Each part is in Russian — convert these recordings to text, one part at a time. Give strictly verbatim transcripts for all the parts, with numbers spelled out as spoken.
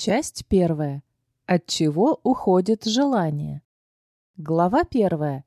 Часть первая. От чего уходит желание? Глава первая.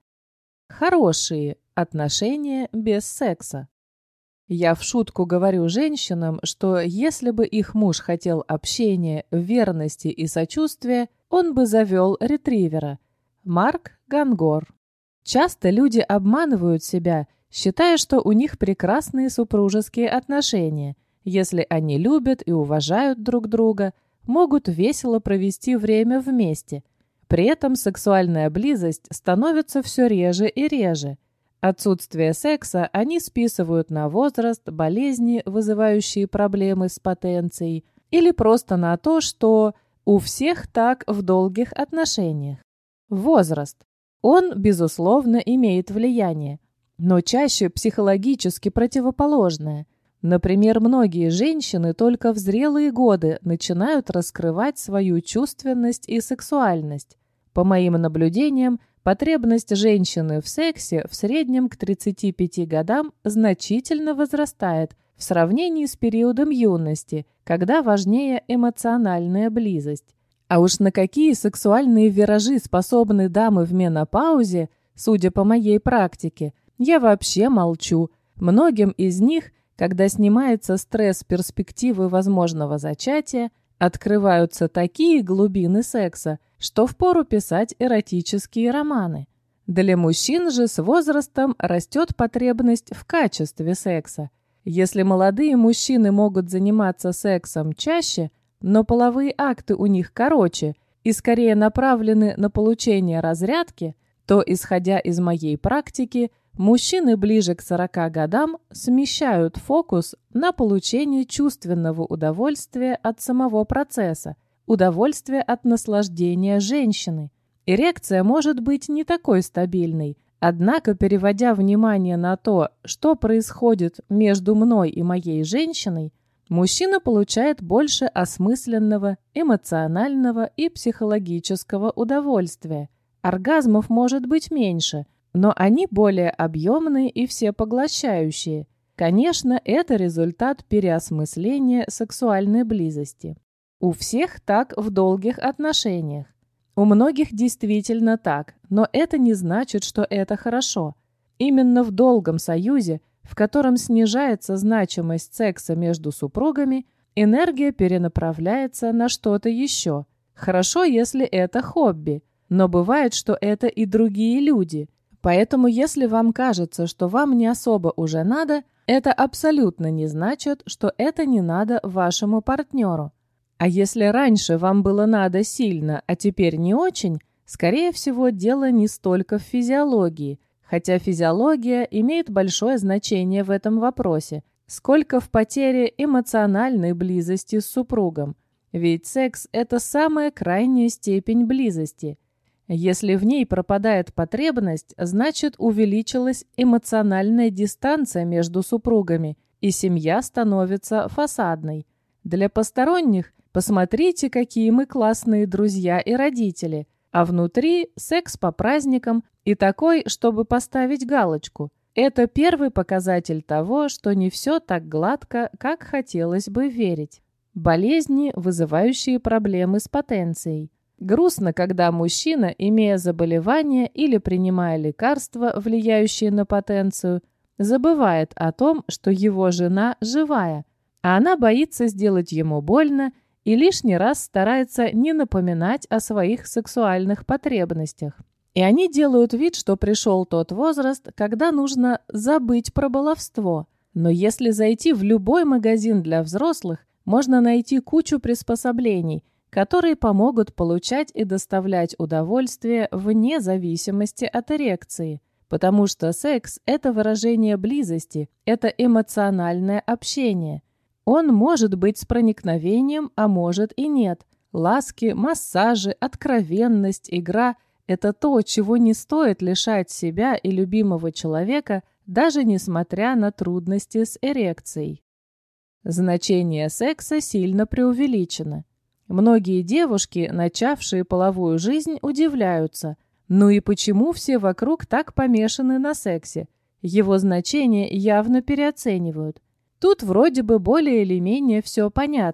Хорошие отношения без секса. Я в шутку говорю женщинам, что если бы их муж хотел общения, верности и сочувствия, он бы завел ретривера. Марк Гангор. Часто люди обманывают себя, считая, что у них прекрасные супружеские отношения, если они любят и уважают друг друга, могут весело провести время вместе. При этом сексуальная близость становится все реже и реже. Отсутствие секса они списывают на возраст, болезни, вызывающие проблемы с потенцией, или просто на то, что у всех так в долгих отношениях. Возраст. Он, безусловно, имеет влияние, но чаще психологически противоположное. Например, многие женщины только в зрелые годы начинают раскрывать свою чувственность и сексуальность. По моим наблюдениям, потребность женщины в сексе в среднем к тридцати пяти годам значительно возрастает в сравнении с периодом юности, когда важнее эмоциональная близость. А уж на какие сексуальные виражи способны дамы в менопаузе, судя по моей практике, я вообще молчу. Многим из них, когда снимается стресс перспективы возможного зачатия, открываются такие глубины секса, что впору писать эротические романы. Для мужчин же с возрастом растет потребность в качестве секса. Если молодые мужчины могут заниматься сексом чаще, но половые акты у них короче и скорее направлены на получение разрядки, то, исходя из моей практики, мужчины ближе к сорока годам смещают фокус на получение чувственного удовольствия от самого процесса, удовольствия от наслаждения женщины. Эрекция может быть не такой стабильной, однако, переводя внимание на то, что происходит между мной и моей женщиной, мужчина получает больше осмысленного, эмоционального и психологического удовольствия. Оргазмов может быть меньше, но они более объемные и всепоглощающие. Конечно, это результат переосмысления сексуальной близости. У всех так в долгих отношениях. У многих действительно так, но это не значит, что это хорошо. Именно в долгом союзе, в котором снижается значимость секса между супругами, энергия перенаправляется на что-то еще. Хорошо, если это хобби, но бывает, что это и другие люди. Поэтому, если вам кажется, что вам не особо уже надо, это абсолютно не значит, что это не надо вашему партнеру. А если раньше вам было надо сильно, а теперь не очень, скорее всего, дело не столько в физиологии, хотя физиология имеет большое значение в этом вопросе, сколько в потере эмоциональной близости с супругом. Ведь секс – это самая крайняя степень близости. Если в ней пропадает потребность, значит, увеличилась эмоциональная дистанция между супругами, и семья становится фасадной. Для посторонних посмотрите, какие мы классные друзья и родители, а внутри секс по праздникам и такой, чтобы поставить галочку. Это первый показатель того, что не все так гладко, как хотелось бы верить. Болезни, вызывающие проблемы с потенцией. Грустно, когда мужчина, имея заболевание или принимая лекарства, влияющие на потенцию, забывает о том, что его жена живая, а она боится сделать ему больно и лишний раз старается не напоминать о своих сексуальных потребностях. И они делают вид, что пришел тот возраст, когда нужно забыть про баловство. Но если зайти в любой магазин для взрослых, можно найти кучу приспособлений, которые помогут получать и доставлять удовольствие вне зависимости от эрекции. Потому что секс – это выражение близости, это эмоциональное общение. Он может быть с проникновением, а может и нет. Ласки, массажи, откровенность, игра – это то, чего не стоит лишать себя и любимого человека, даже несмотря на трудности с эрекцией. Значение секса сильно преувеличено. Многие девушки, начавшие половую жизнь, удивляются. Ну и почему все вокруг так помешаны на сексе? Его значение явно переоценивают. Тут вроде бы более или менее все понятно.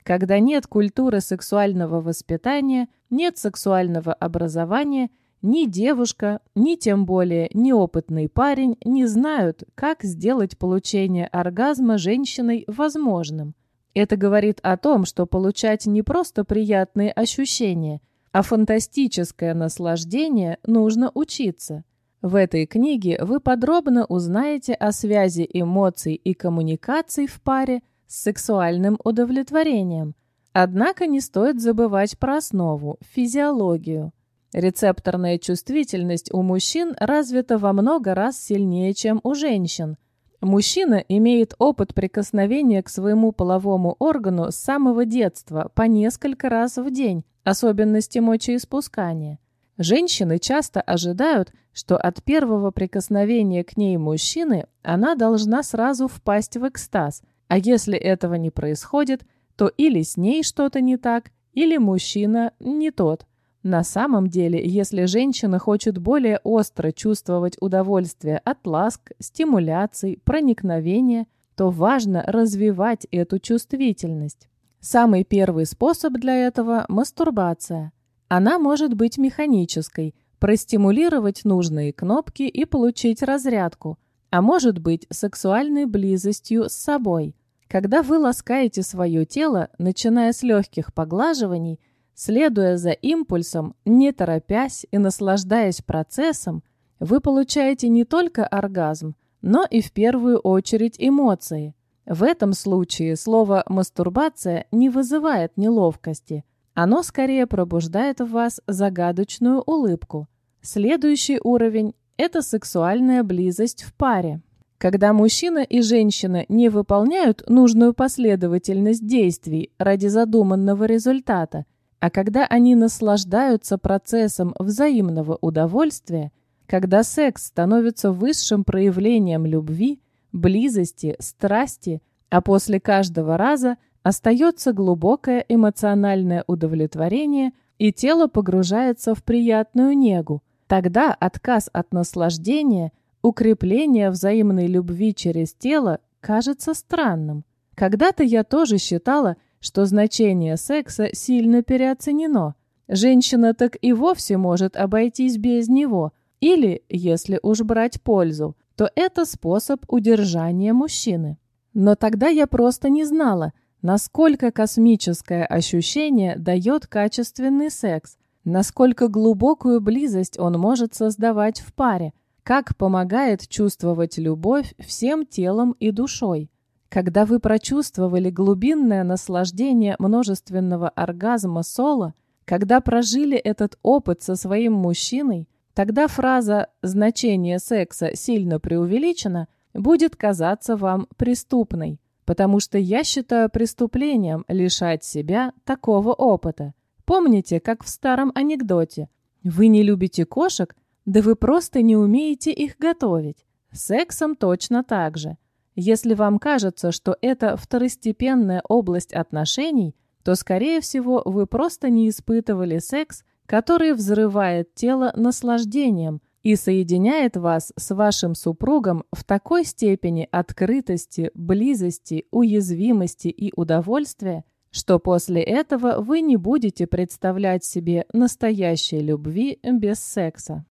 Когда нет культуры сексуального воспитания, нет сексуального образования, ни девушка, ни тем более неопытный парень не знают, как сделать получение оргазма женщиной возможным. Это говорит о том, что получать не просто приятные ощущения, а фантастическое наслаждение нужно учиться. В этой книге вы подробно узнаете о связи эмоций и коммуникаций в паре с сексуальным удовлетворением. Однако не стоит забывать про основу – физиологию. Рецепторная чувствительность у мужчин развита во много раз сильнее, чем у женщин. Мужчина имеет опыт прикосновения к своему половому органу с самого детства по несколько раз в день, особенности мочеиспускания. Женщины часто ожидают, что от первого прикосновения к ней мужчины она должна сразу впасть в экстаз, а если этого не происходит, то или с ней что-то не так, или мужчина не тот. На самом деле, если женщина хочет более остро чувствовать удовольствие от ласк, стимуляций, проникновения, то важно развивать эту чувствительность. Самый первый способ для этого – мастурбация. Она может быть механической, простимулировать нужные кнопки и получить разрядку, а может быть сексуальной близостью с собой. Когда вы ласкаете свое тело, начиная с легких поглаживаний, следуя за импульсом, не торопясь и наслаждаясь процессом, вы получаете не только оргазм, но и в первую очередь эмоции. В этом случае слово «мастурбация» не вызывает неловкости. Оно скорее пробуждает в вас загадочную улыбку. Следующий уровень – это сексуальная близость в паре. Когда мужчина и женщина не выполняют нужную последовательность действий ради задуманного результата, а когда они наслаждаются процессом взаимного удовольствия, когда секс становится высшим проявлением любви, близости, страсти, а после каждого раза остается глубокое эмоциональное удовлетворение и тело погружается в приятную негу, тогда отказ от наслаждения, укрепление взаимной любви через тело кажется странным. Когда-то я тоже считала, что значение секса сильно переоценено. Женщина так и вовсе может обойтись без него. Или, если уж брать пользу, то это способ удержания мужчины. Но тогда я просто не знала, насколько космическое ощущение дает качественный секс, насколько глубокую близость он может создавать в паре, как помогает чувствовать любовь всем телом и душой. Когда вы прочувствовали глубинное наслаждение множественного оргазма соло, когда прожили этот опыт со своим мужчиной, тогда фраза «значение секса сильно преувеличено» будет казаться вам преступной, потому что я считаю преступлением лишать себя такого опыта. Помните, как в старом анекдоте: «Вы не любите кошек? Да вы просто не умеете их готовить». С сексом точно так же. Если вам кажется, что это второстепенная область отношений, то, скорее всего, вы просто не испытывали секс, который взрывает тело наслаждением и соединяет вас с вашим супругом в такой степени открытости, близости, уязвимости и удовольствия, что после этого вы не будете представлять себе настоящей любви без секса.